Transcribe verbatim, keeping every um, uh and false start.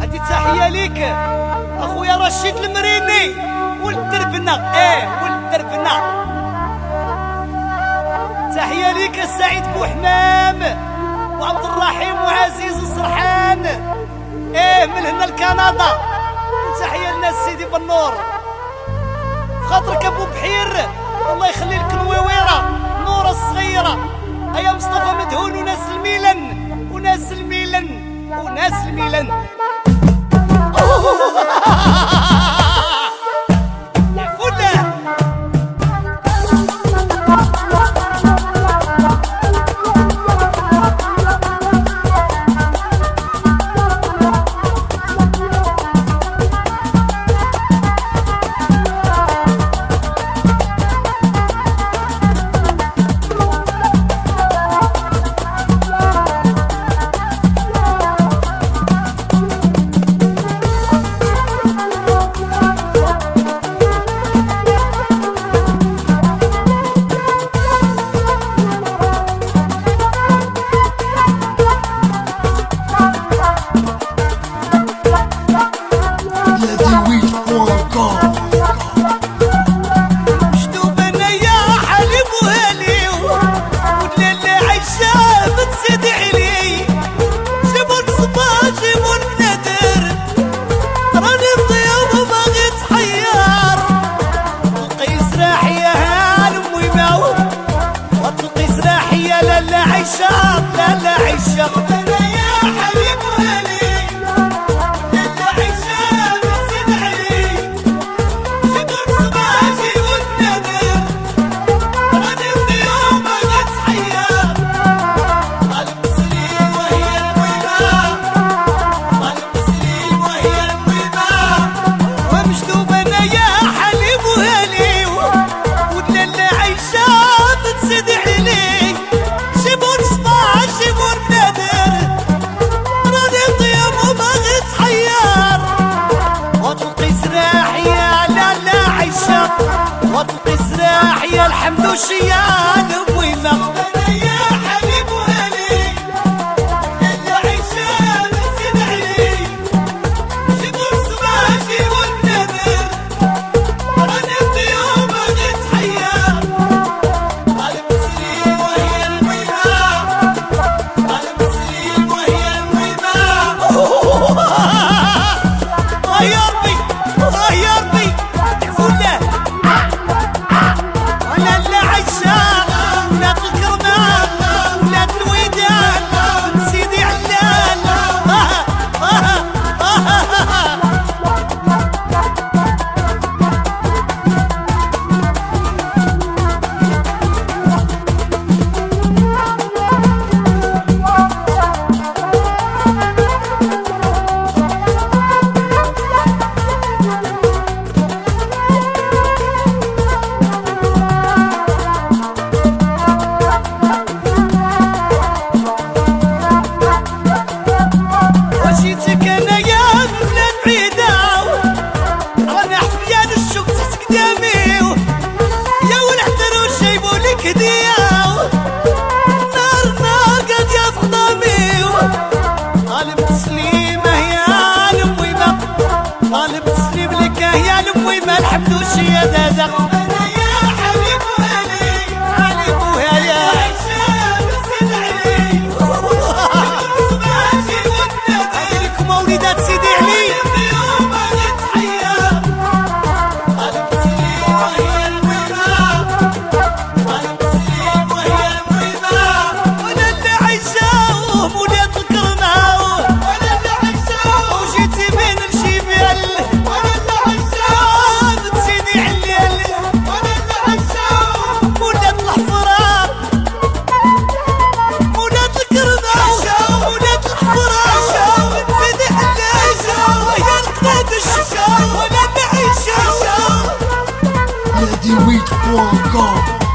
هادي تحية ليك اخويا رشيد المريني ولد دربنا. ايه ولد دربنا. تحية ليك السعيد بوحمام وعبد الرحيم وعزيز السرحان. ايه من هنا لكندا. وتحية لنا سيدي بالنور خاطرك ابو بحير، الله يخلي لك الويويره نوره الصغيره. ايا مصطفى مدهون وناس الميلان وناس الميلان وناس الميلان. عشاق لا لا عشاق انا يا حبيب ولي لا عشاق سيد علي شكر صباحي والندر راني اليوم غيت حيار قلب سليم وهي المويبه قلب سليم وهي المويبه ومشدوب انا يا حبيب ولي ولا لا عشاق سيد علي واطلقي سراح يا الحمد وشيان بويمة. انا يا حبيب ولي لا عشان سيد علي شكر صباحي والندر راني اليوم غيت حيار قلب سليم وهي المويبه قلب سليم وهي المويبه. اه يا ربي اه يا ربي طالب تسليم لك يا المويمه الحمد وشي دادا. انا يا حبيب ولي حبيب وهيا عشان سيد علي صباحي والندر عليكم مولدات سيدي علي اليوم غيت حيار قلب سليم وهي المويبه قلب سليم وهي المويبه. وانا اللي عايشاهم ولاد الكرمه وانا اللي عايشاهم وجيتي بين الشيب وانا اللي عشاق سيدي عليل وانا اللي عشاق ولاد الحفرة ولاد الكرمة ولاد الحفرة سيدي عليل ويا القدادش وانا اللي عشاق. نادي ويت بوان كوم.